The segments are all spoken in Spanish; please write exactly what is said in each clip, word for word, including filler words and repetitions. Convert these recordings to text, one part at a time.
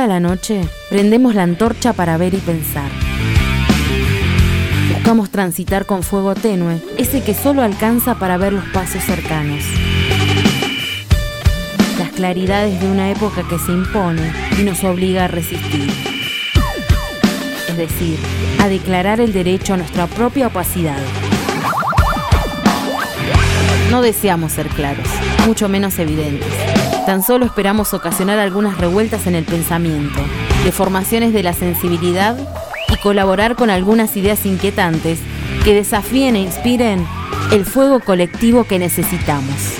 Toda la noche prendemos la antorcha para ver y pensar. Buscamos transitar con fuego tenue, ese que solo alcanza para ver los pasos cercanos. Las claridades de una época que se impone y nos obliga a resistir. Es decir, a declarar el derecho a nuestra propia opacidad. No deseamos ser claros, mucho menos evidentes. Tan solo esperamos ocasionar algunas revueltas en el pensamiento, deformaciones de la sensibilidad y colaborar con algunas ideas inquietantes que desafíen e inspiren el fuego colectivo que necesitamos.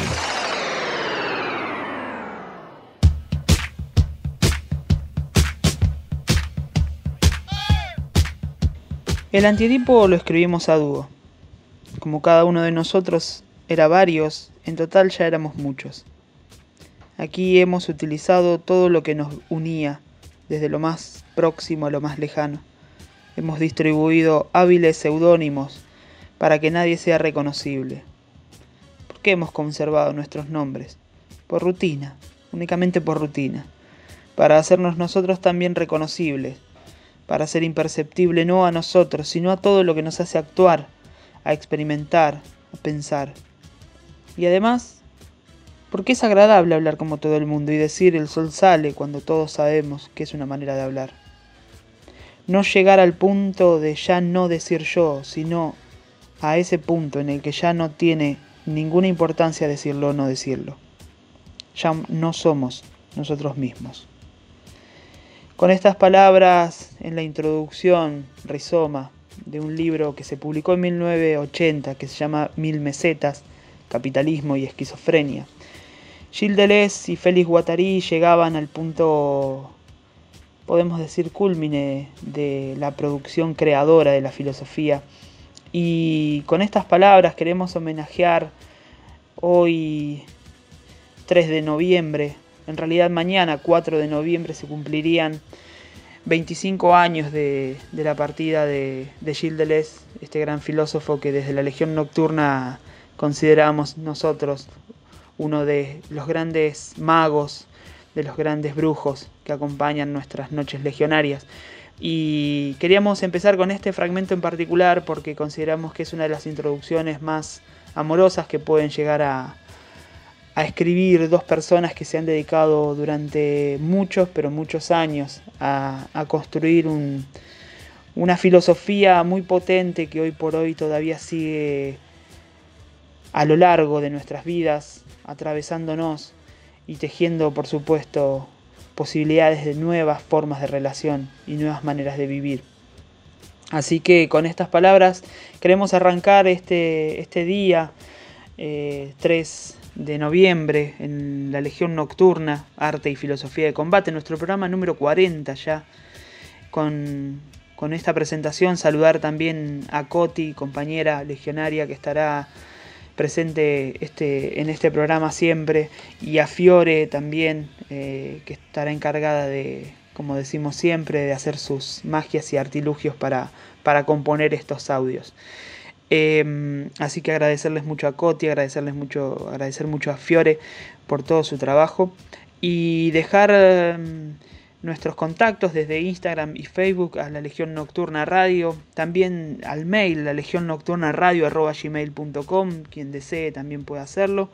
El antitipo lo escribimos a dúo. Como cada uno de nosotros era varios, en total ya éramos muchos. Aquí hemos utilizado todo lo que nos unía, desde lo más próximo a lo más lejano. Hemos distribuido hábiles seudónimos para que nadie sea reconocible. ¿Por qué hemos conservado nuestros nombres? Por rutina, únicamente por rutina. Para hacernos nosotros también reconocibles. Para ser imperceptible no a nosotros, sino a todo lo que nos hace actuar, a experimentar, a pensar. Y además, porque es agradable hablar como todo el mundo y decir el sol sale cuando todos sabemos que es una manera de hablar. No llegar al punto de ya no decir yo, sino a ese punto en el que ya no tiene ninguna importancia decirlo o no decirlo. Ya no somos nosotros mismos. Con estas palabras en la introducción, rizoma, de un libro que se publicó en mil novecientos ochenta que se llama Mil Mesetas, Capitalismo y Esquizofrenia. Gilles Deleuze y Félix Guattari llegaban al punto, podemos decir, cúlmine de la producción creadora de la filosofía. Y con estas palabras queremos homenajear hoy, tres de noviembre, en realidad mañana, cuatro de noviembre, se cumplirían veinticinco años de, de la partida de, de Gilles Deleuze, este gran filósofo que desde la Legión Nocturna consideramos nosotros uno de los grandes magos, de los grandes brujos que acompañan nuestras noches legionarias. Y queríamos empezar con este fragmento en particular porque consideramos que es una de las introducciones más amorosas que pueden llegar a, a escribir dos personas que se han dedicado durante muchos, pero muchos años a, a construir un, una filosofía muy potente que hoy por hoy todavía sigue a lo largo de nuestras vidas, atravesándonos y tejiendo, por supuesto, posibilidades de nuevas formas de relación y nuevas maneras de vivir. Así que con estas palabras queremos arrancar este, este día, eh, tres de noviembre, en la Legión Nocturna, Arte y Filosofía de Combate, nuestro programa número cuarenta ya. Con, con esta presentación saludar también a Coti, compañera legionaria que estará presente este, en este programa siempre, y a Fiore también, eh, que estará encargada de, como decimos siempre, de hacer sus magias y artilugios para, para componer estos audios. Eh, así que agradecerles mucho a Coti, agradecerles mucho, agradecer mucho a Fiore por todo su trabajo y dejar eh, nuestros contactos desde Instagram y Facebook a la Legión Nocturna Radio, también al mail, la legión nocturna radio arroba gmail punto com, quien desee también puede hacerlo,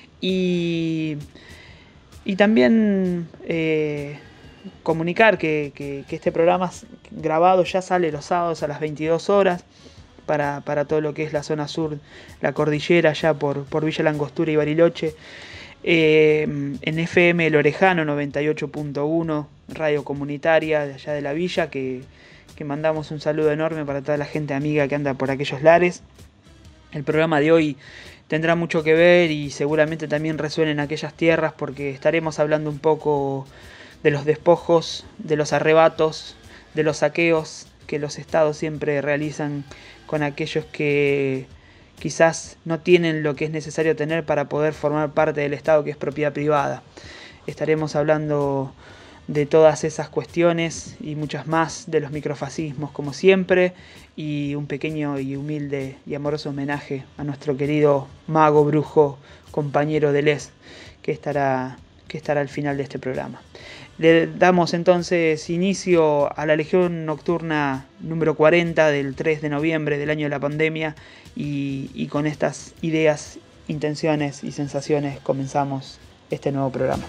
y, y también eh, comunicar que, que, que este programa grabado ya sale los sábados a las veintidós horas, Para, para todo lo que es la zona sur, la cordillera, ya por, por Villa Langostura y Bariloche, eh, en F M El Orejano noventa y ocho punto uno, radio comunitaria de allá de la villa, que, que mandamos un saludo enorme para toda la gente amiga que anda por aquellos lares. El programa de hoy tendrá mucho que ver y seguramente también resuene en aquellas tierras, porque estaremos hablando un poco de los despojos, de los arrebatos, de los saqueos que los estados siempre realizan con aquellos que quizás no tienen lo que es necesario tener para poder formar parte del Estado, que es propiedad privada. Estaremos hablando de todas esas cuestiones y muchas más, de los microfascismos como siempre, y un pequeño y humilde y amoroso homenaje a nuestro querido mago, brujo, compañero Deleuze, que estará, que estará al final de este programa. Le damos entonces inicio a la Legión Nocturna número cuarenta del tres de noviembre del año de la pandemia y, y con estas ideas, intenciones y sensaciones comenzamos este nuevo programa.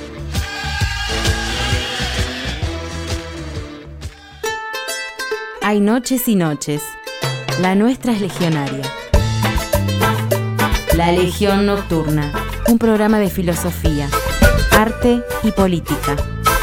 Hay noches y noches. La nuestra es legionaria. La Legión Nocturna, un programa de filosofía, arte y política.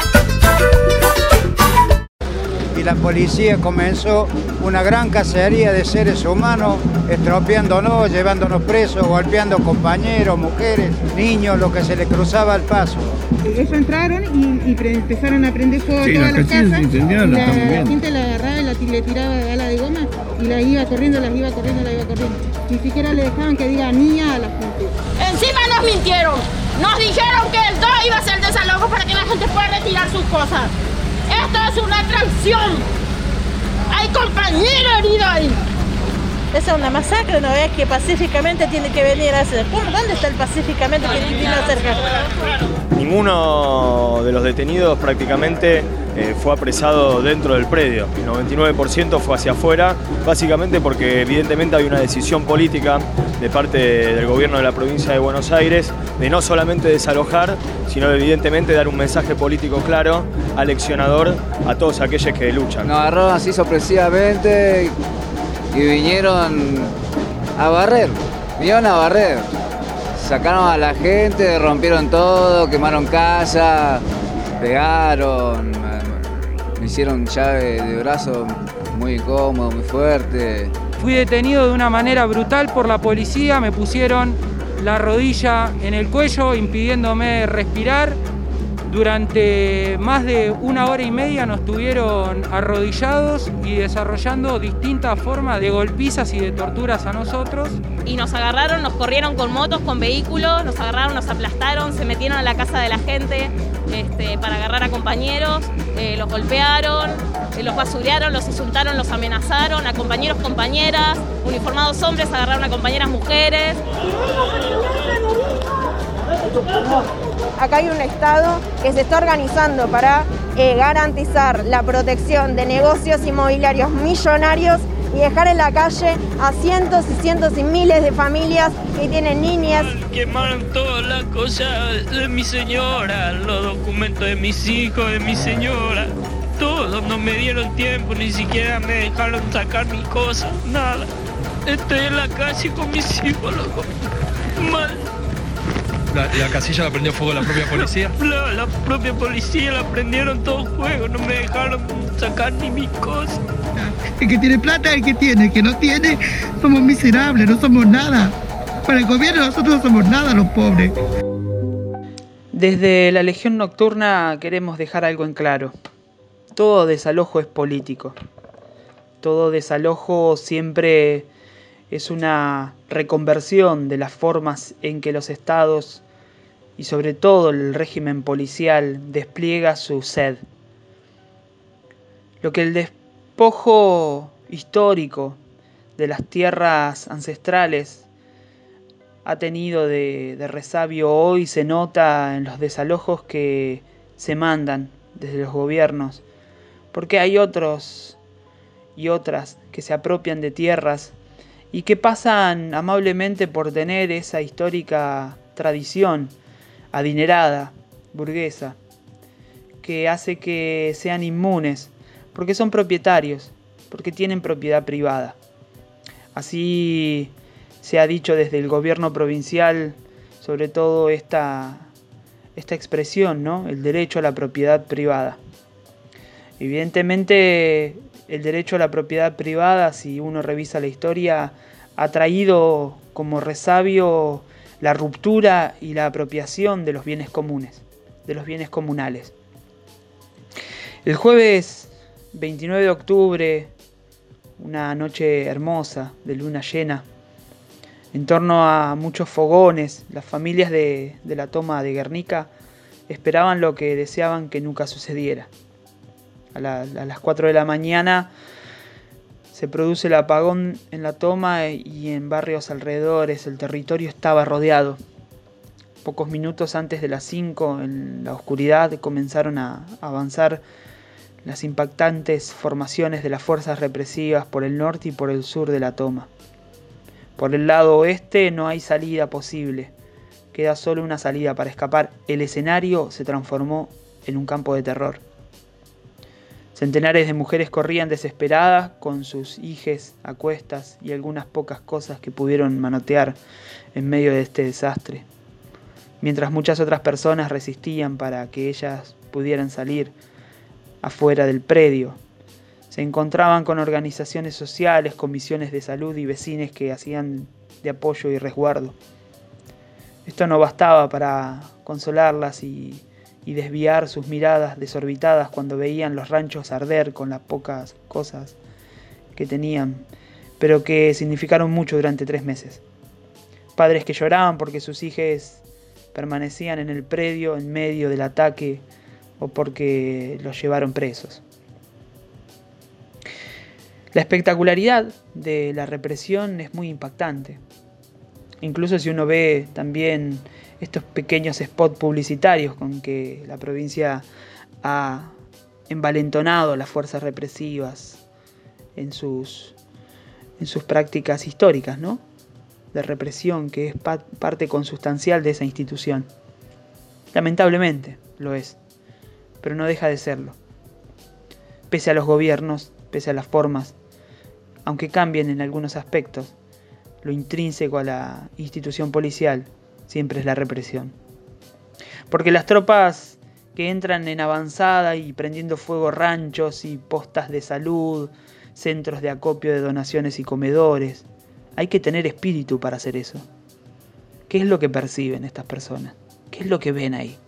Y la policía comenzó una gran cacería de seres humanos, estropeándonos, llevándonos presos, golpeando compañeros, mujeres, niños, lo que se les cruzaba al paso. Ellos entraron y, y pre- empezaron a prender fuego sí, todas las casas. Sí, la, la gente la agarraba y la, le tiraba bala de goma y la iba corriendo, las iba corriendo, la iba corriendo. Ni siquiera le dejaban que diga niña a la gente. Encima nos mintieron. Nos dijeron que el dos iba a ser desalojo para que la gente pueda retirar sus cosas. Esto es una traición. Hay compañero herido ahí. Esa es una masacre, ¿no ves? Que pacíficamente tiene que venir a hacer. ¿Dónde está el pacíficamente que vino a hacer? Ninguno de los detenidos prácticamente eh, fue apresado dentro del predio. El noventa y nueve por ciento fue hacia afuera, básicamente porque evidentemente hay una decisión política de parte del gobierno de la provincia de Buenos Aires de no solamente desalojar, sino evidentemente dar un mensaje político claro, aleccionador a todos aquellos que luchan. Nos agarraron así sorpresivamente y vinieron a barrer, vinieron a barrer. Sacaron a la gente, rompieron todo, quemaron casa, pegaron, me hicieron llave de brazo muy incómodo, muy fuerte. Fui detenido de una manera brutal por la policía, me pusieron la rodilla en el cuello impidiéndome respirar. Durante más de una hora y media nos tuvieron arrodillados y desarrollando distintas formas de golpizas y de torturas a nosotros. Y nos agarraron, nos corrieron con motos, con vehículos, nos agarraron, nos aplastaron, se metieron a la casa de la gente este, para agarrar a compañeros, eh, los golpearon, eh, los basurearon, los insultaron, los amenazaron, a compañeros, compañeras, uniformados hombres agarraron a compañeras mujeres. Acá hay un Estado que se está organizando para eh, garantizar la protección de negocios inmobiliarios millonarios y dejar en la calle a cientos y cientos y miles de familias que tienen niñas. Quemaron todas las cosas de mi señora, los documentos de mis hijos, de mi señora. Todos no me dieron tiempo, ni siquiera me dejaron sacar mis cosas, nada. Estoy en la calle con mis hijos, loco. Mal. La, ¿La casilla la prendió fuego la propia policía? La, la propia policía la prendieron todo fuego, no me dejaron sacar ni mis cosas. El que tiene plata, el que tiene, el que no tiene, somos miserables, no somos nada. Para el gobierno nosotros no somos nada, los pobres. Desde la Legión Nocturna queremos dejar algo en claro. Todo desalojo es político. Todo desalojo siempre es una reconversión de las formas en que los estados y sobre todo el régimen policial despliega su sed. Lo que el despojo histórico de las tierras ancestrales ha tenido de, de resabio hoy se nota en los desalojos que se mandan desde los gobiernos, porque hay otros y otras que se apropian de tierras y que pasan amablemente por tener esa histórica tradición adinerada, burguesa, que hace que sean inmunes, porque son propietarios, porque tienen propiedad privada. Así se ha dicho desde el gobierno provincial, sobre todo esta, esta expresión, ¿no? El derecho a la propiedad privada. Evidentemente, el derecho a la propiedad privada, si uno revisa la historia, ha traído como resabio la ruptura y la apropiación de los bienes comunes, de los bienes comunales. El jueves veintinueve de octubre, una noche hermosa de luna llena, en torno a muchos fogones, las familias de, de la toma de Guernica esperaban lo que deseaban que nunca sucediera. A, la, a las cuatro de la mañana se produce el apagón en la toma y en barrios alrededores el territorio estaba rodeado Pocos minutos antes de las cinco, en la oscuridad, comenzaron a avanzar las impactantes formaciones de las fuerzas represivas por el norte y por el sur de la toma. Por el lado oeste no hay salida posible, queda solo una salida para escapar. El escenario se transformó en un campo de terror. Centenares de mujeres corrían desesperadas con sus hijes a cuestas y algunas pocas cosas que pudieron manotear en medio de este desastre, mientras muchas otras personas resistían para que ellas pudieran salir afuera del predio. Se encontraban con organizaciones sociales, comisiones de salud y vecinos que hacían de apoyo y resguardo. Esto no bastaba para consolarlas y, y desviar sus miradas desorbitadas cuando veían los ranchos arder con las pocas cosas que tenían, pero que significaron mucho durante tres meses. Padres que lloraban porque sus hijos permanecían en el predio en medio del ataque o porque los llevaron presos. La espectacularidad de la represión es muy impactante. Incluso si uno ve también estos pequeños spots publicitarios con que la provincia ha envalentonado a las fuerzas represivas en sus, en sus prácticas históricas, ¿no?, de represión, que es pa- parte consustancial de esa institución. Lamentablemente lo es, pero no deja de serlo. Pese a los gobiernos, pese a las formas, aunque cambien en algunos aspectos, lo intrínseco a la institución policial siempre es la represión. Porque las tropas que entran en avanzada y prendiendo fuego ranchos y postas de salud, centros de acopio de donaciones y comedores, hay que tener espíritu para hacer eso. ¿Qué es lo que perciben estas personas? ¿Qué es lo que ven ahí?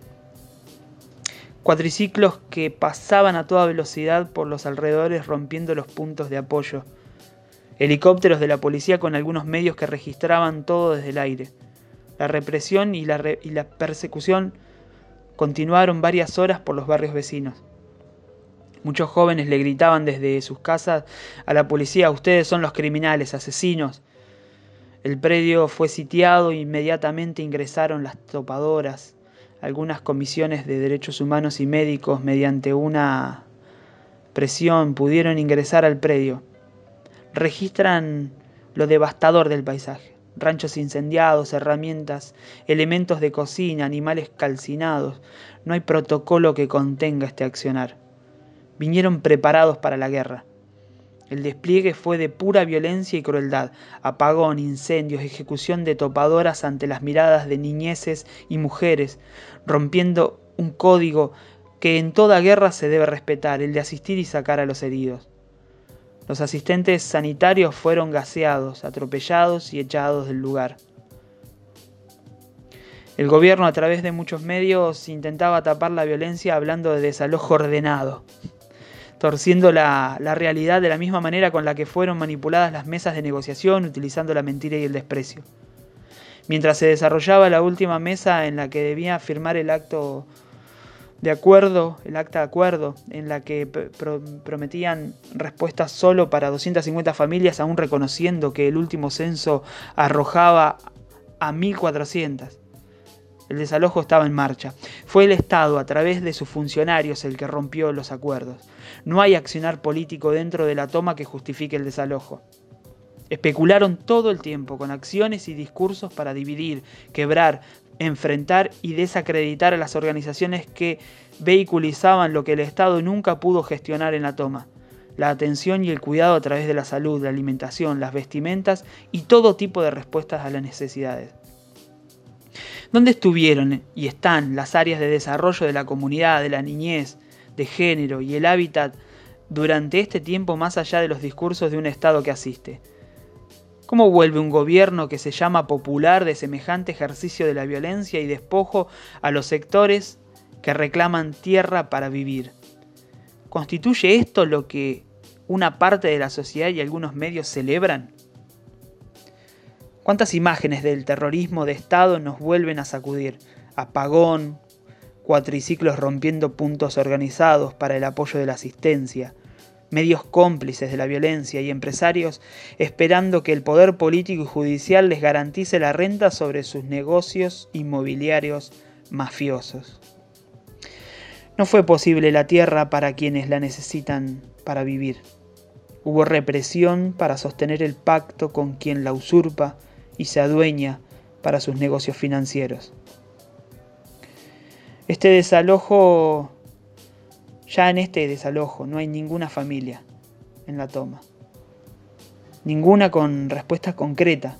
Cuatriciclos que pasaban a toda velocidad por los alrededores rompiendo los puntos de apoyo. Helicópteros de la policía con algunos medios que registraban todo desde el aire. La represión y la, re- y la persecución continuaron varias horas por los barrios vecinos. Muchos jóvenes le gritaban desde sus casas a la policía: ustedes son los criminales, asesinos. El predio fue sitiado e inmediatamente ingresaron las topadoras. Algunas comisiones de derechos humanos y médicos, mediante una presión, pudieron ingresar al predio. Registran lo devastador del paisaje. Ranchos incendiados, herramientas, elementos de cocina, animales calcinados. No hay protocolo que contenga este accionar. Vinieron preparados para la guerra. El despliegue fue de pura violencia y crueldad. Apagón, incendios, ejecución de topadoras ante las miradas de niñeces y mujeres, rompiendo un código que en toda guerra se debe respetar, el de asistir y sacar a los heridos. Los asistentes sanitarios fueron gaseados, atropellados y echados del lugar. El gobierno, a través de muchos medios, intentaba tapar la violencia hablando de desalojo ordenado, torciendo la, la realidad de la misma manera con la que fueron manipuladas las mesas de negociación, utilizando la mentira y el desprecio. Mientras se desarrollaba la última mesa en la que debía firmar el acto de acuerdo, el acta de acuerdo, en la que pro- prometían respuestas solo para doscientas cincuenta familias, aún reconociendo que el último censo arrojaba a mil cuatrocientas. El desalojo estaba en marcha. Fue el Estado, a través de sus funcionarios, el que rompió los acuerdos. No hay accionar político dentro de la toma que justifique el desalojo. Especularon todo el tiempo con acciones y discursos para dividir, quebrar, enfrentar y desacreditar a las organizaciones que vehiculizaban lo que el Estado nunca pudo gestionar en la toma: la atención y el cuidado a través de la salud, la alimentación, las vestimentas y todo tipo de respuestas a las necesidades. ¿Dónde estuvieron y están las áreas de desarrollo de la comunidad, de la niñez, de género y el hábitat durante este tiempo, más allá de los discursos de un Estado que asiste? ¿Cómo vuelve un gobierno que se llama popular de semejante ejercicio de la violencia y despojo a los sectores que reclaman tierra para vivir? ¿Constituye esto lo que una parte de la sociedad y algunos medios celebran? ¿Cuántas imágenes del terrorismo de Estado nos vuelven a sacudir? Apagón, cuatriciclos rompiendo puntos organizados para el apoyo de la asistencia, medios cómplices de la violencia y empresarios esperando que el poder político y judicial les garantice la renta sobre sus negocios inmobiliarios mafiosos. No fue posible la tierra para quienes la necesitan para vivir. Hubo represión para sostener el pacto con quien la usurpa y se adueña para sus negocios financieros. Este desalojo, ya en este desalojo no hay ninguna familia en la toma. Ninguna con respuesta concreta.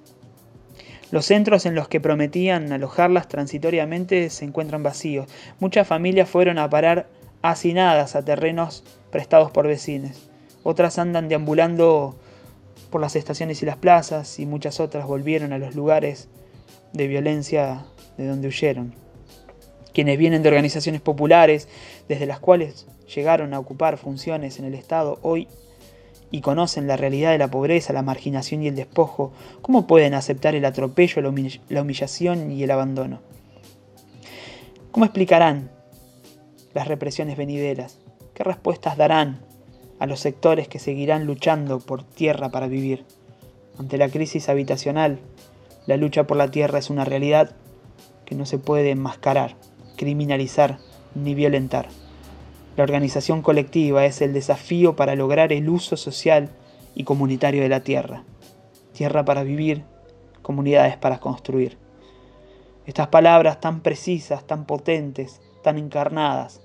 Los centros en los que prometían alojarlas transitoriamente se encuentran vacíos. Muchas familias fueron a parar hacinadas a terrenos prestados por vecinos. Otras andan deambulando por las estaciones y las plazas, y muchas otras volvieron a los lugares de violencia de donde huyeron. Quienes vienen de organizaciones populares, desde las cuales llegaron a ocupar funciones en el Estado hoy y conocen la realidad de la pobreza, la marginación y el despojo, ¿cómo pueden aceptar el atropello, la, humilla- la humillación y el abandono? ¿Cómo explicarán las represiones venideras? ¿Qué respuestas darán a los sectores que seguirán luchando por tierra para vivir? Ante la crisis habitacional, la lucha por la tierra es una realidad que no se puede enmascarar, criminalizar ni violentar. La organización colectiva es el desafío para lograr el uso social y comunitario de la tierra. Tierra para vivir, comunidades para construir. Estas palabras tan precisas, tan potentes, tan encarnadas,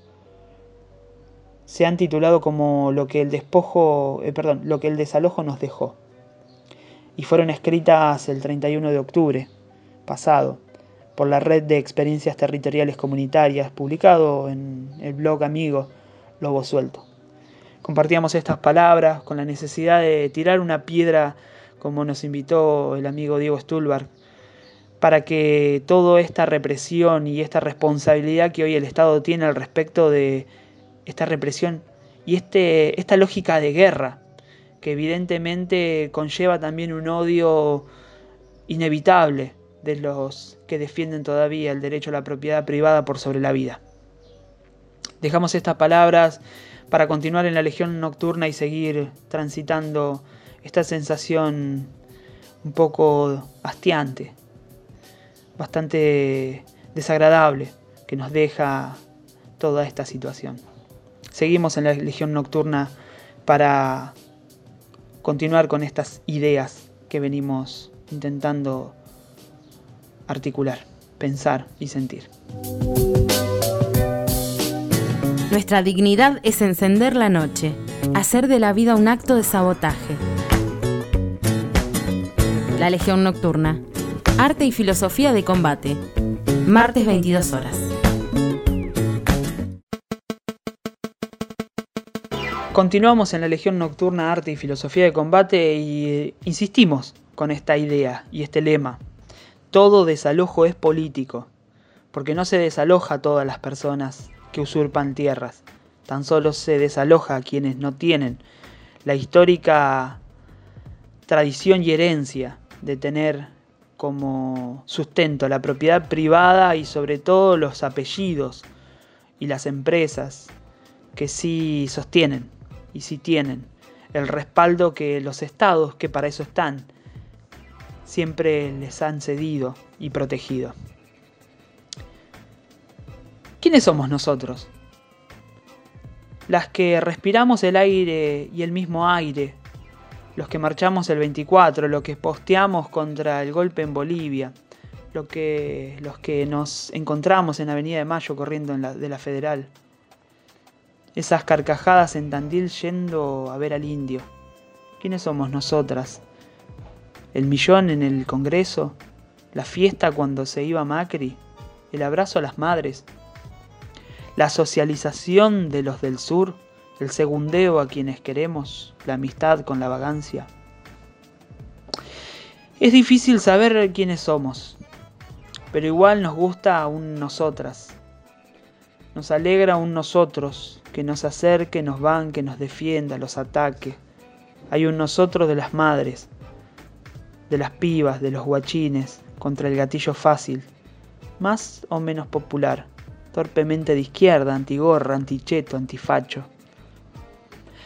se han titulado como lo que el despojo, eh, perdón, lo que el desalojo nos dejó. Y fueron escritas el treinta y uno de octubre pasado por la Red de Experiencias Territoriales Comunitarias, publicado en el blog amigo Lobo Suelto. Compartíamos estas palabras con la necesidad de tirar una piedra, como nos invitó el amigo Diego Stulberg, para que toda esta represión y esta responsabilidad que hoy el Estado tiene al respecto de esta represión y este, esta lógica de guerra, que evidentemente conlleva también un odio inevitable de los que defienden todavía el derecho a la propiedad privada por sobre la vida. Dejamos estas palabras para continuar en la Legión Nocturna y seguir transitando esta sensación un poco hastiante, bastante desagradable que nos deja toda esta situación. Seguimos en la Legión Nocturna para continuar con estas ideas que venimos intentando articular, pensar y sentir. Nuestra dignidad es encender la noche, hacer de la vida un acto de sabotaje. La Legión Nocturna. Arte y filosofía de combate. Martes veintidós horas. Continuamos en la Legión Nocturna, Arte y Filosofía de Combate y eh, insistimos con esta idea y este lema. Todo desalojo es político, porque no se desaloja a todas las personas que usurpan tierras, tan solo se desaloja a quienes no tienen la histórica tradición y herencia de tener como sustento la propiedad privada y sobre todo los apellidos y las empresas que sí sostienen y sí tienen el respaldo que los estados, que para eso están, siempre les han cedido y protegido. ¿Quiénes somos nosotros? Las que respiramos el aire y el mismo aire, los que marchamos el veinticuatro, los que posteamos contra el golpe en Bolivia, lo que, los que nos encontramos en Avenida de Mayo corriendo en la, de la Federal, esas carcajadas en Tandil yendo a ver al indio. ¿Quiénes somos nosotras? ¿El millón en el Congreso? ¿La fiesta cuando se iba Macri? ¿El abrazo a las madres? ¿La socialización de los del sur? ¿El segundeo a quienes queremos? ¿La amistad con la vagancia? Es difícil saber quiénes somos, pero igual nos gusta un nosotras. Nos alegra un nosotros, que nos acerque, nos banque, nos defienda, los ataque. Hay un nosotros de las madres, de las pibas, de los guachines, contra el gatillo fácil, más o menos popular, torpemente de izquierda, antigorra, anticheto, antifacho.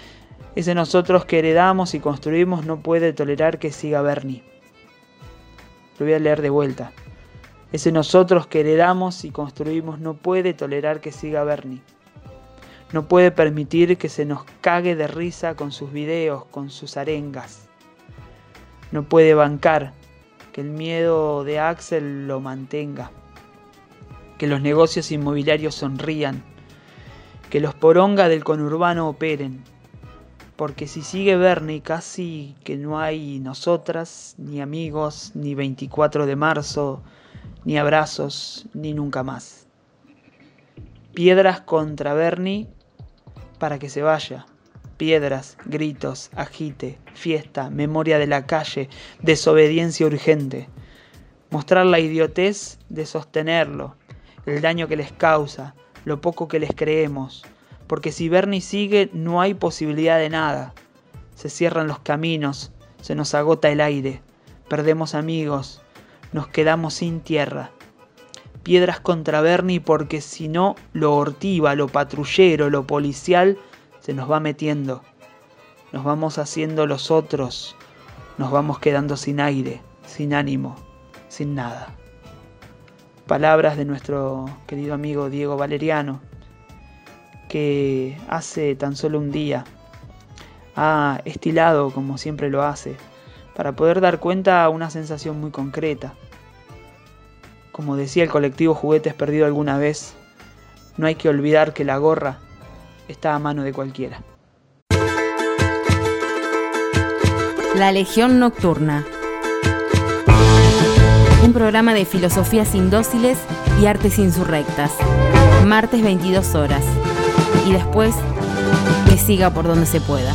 Ese nosotros que heredamos y construimos no puede tolerar que siga Bernie. Lo voy a leer de vuelta. Ese nosotros que heredamos y construimos no puede tolerar que siga Bernie. No puede permitir que se nos cague de risa con sus videos, con sus arengas. No puede bancar que el miedo de Axel lo mantenga. Que los negocios inmobiliarios sonrían. Que los poronga del conurbano operen. Porque si sigue Bernie casi que no hay nosotras, ni amigos, ni veinticuatro de marzo, ni abrazos, ni nunca más. Piedras contra Bernie para que se vaya. Piedras, gritos, agite, fiesta, memoria de la calle, desobediencia urgente. Mostrar la idiotez de sostenerlo, el daño que les causa, lo poco que les creemos. Porque si Bernie sigue no hay posibilidad de nada. Se cierran los caminos, se nos agota el aire, perdemos amigos, nos quedamos sin tierra. Piedras contra Bernie porque si no, lo hortiva, lo patrullero, lo policial se nos va metiendo. Nos vamos haciendo los otros, nos vamos quedando sin aire, sin ánimo, sin nada. Palabras de nuestro querido amigo Diego Valeriano, que hace tan solo un día ha estilado, como siempre lo hace, para poder dar cuenta a una sensación muy concreta. Como decía el colectivo Juguetes Perdido alguna vez, no hay que olvidar que la gorra está a mano de cualquiera. La Legión Nocturna. Un programa de filosofías indóciles y artes insurrectas. Martes veintidós horas. Y después, que siga por donde se pueda.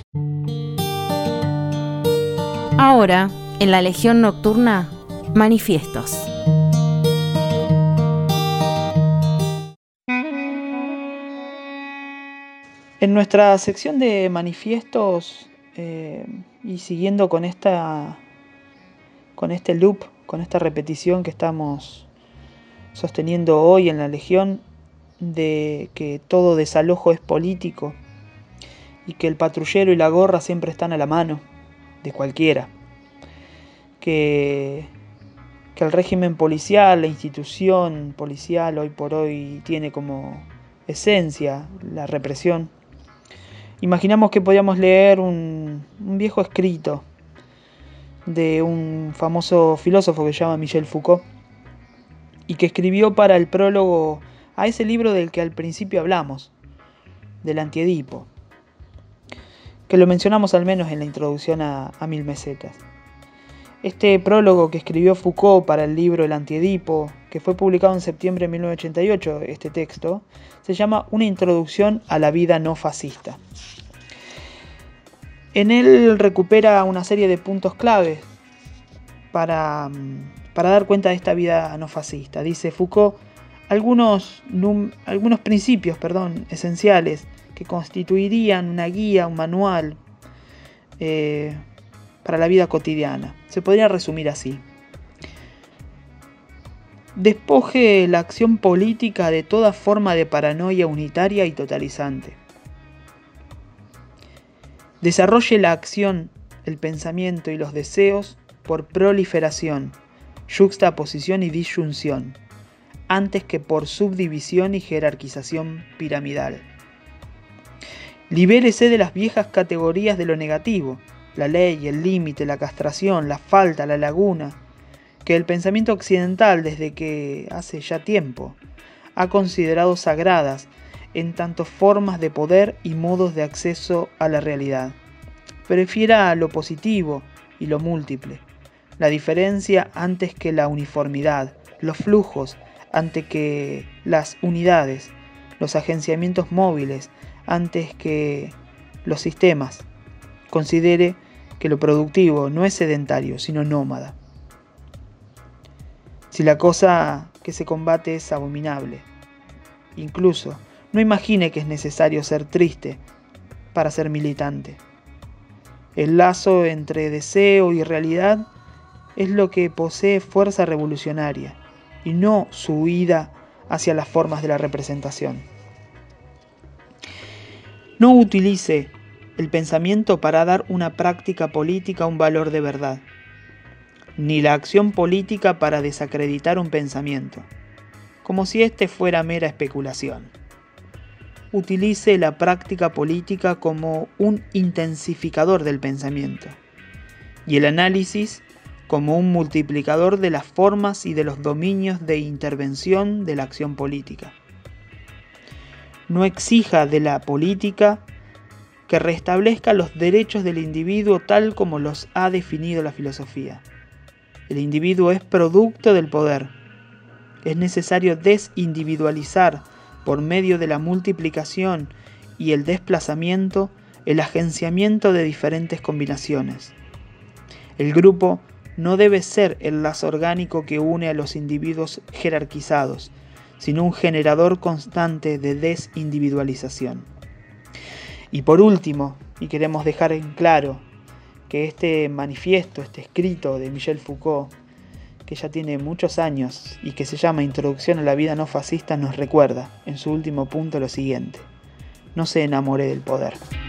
Ahora, en la Legión Nocturna, manifiestos. En nuestra sección de manifiestos, eh, y siguiendo con esta, con este loop, con esta repetición que estamos sosteniendo hoy en la Legión, de que todo desalojo es político y que el patrullero y la gorra siempre están a la mano de cualquiera, que, que el régimen policial, la institución policial hoy por hoy tiene como esencia la represión. Imaginamos que podíamos leer un, un viejo escrito de un famoso filósofo que se llama Michel Foucault y que escribió para el prólogo a ese libro del que al principio hablamos, del Antiedipo, que lo mencionamos al menos en la introducción a, a Mil Mesetas. Este prólogo que escribió Foucault para el libro El Antiedipo, que fue publicado en septiembre de mil novecientos ochenta y ocho, este texto, se llama Una introducción a la vida no fascista. En él recupera una serie de puntos claves para, para dar cuenta de esta vida no fascista. Dice Foucault, algunos, num, algunos principios perdón, esenciales que constituirían una guía, un manual eh, para la vida cotidiana. Se podría resumir así. Despoje la acción política de toda forma de paranoia unitaria y totalizante. Desarrolle la acción, el pensamiento y los deseos por proliferación, yuxtaposición y disyunción, antes que por subdivisión y jerarquización piramidal. Libérese de las viejas categorías de lo negativo, la ley, el límite, la castración, la falta, la laguna, que el pensamiento occidental desde que hace ya tiempo ha considerado sagradas en tanto formas de poder y modos de acceso a la realidad. Prefiera lo positivo y lo múltiple, la diferencia antes que la uniformidad, los flujos antes que las unidades, los agenciamientos móviles antes que los sistemas. Considere que lo productivo no es sedentario, sino nómada. Si la cosa que se combate es abominable, incluso no imagine que es necesario ser triste para ser militante. El lazo entre deseo y realidad es lo que posee fuerza revolucionaria, y no su huida hacia las formas de la representación. No utilice el pensamiento para dar una práctica política un valor de verdad, ni la acción política para desacreditar un pensamiento, como si éste fuera mera especulación. Utilice la práctica política como un intensificador del pensamiento y el análisis como un multiplicador de las formas y de los dominios de intervención de la acción política. No exija de la política que restablezca los derechos del individuo tal como los ha definido la filosofía. El individuo es producto del poder. Es necesario desindividualizar por medio de la multiplicación y el desplazamiento, el agenciamiento de diferentes combinaciones. El grupo no debe ser el lazo orgánico que une a los individuos jerarquizados, sino un generador constante de desindividualización. Y por último, y queremos dejar en claro que este manifiesto, este escrito de Michel Foucault, que ya tiene muchos años y que se llama Introducción a la vida no fascista, nos recuerda en su último punto lo siguiente: no se enamore del poder.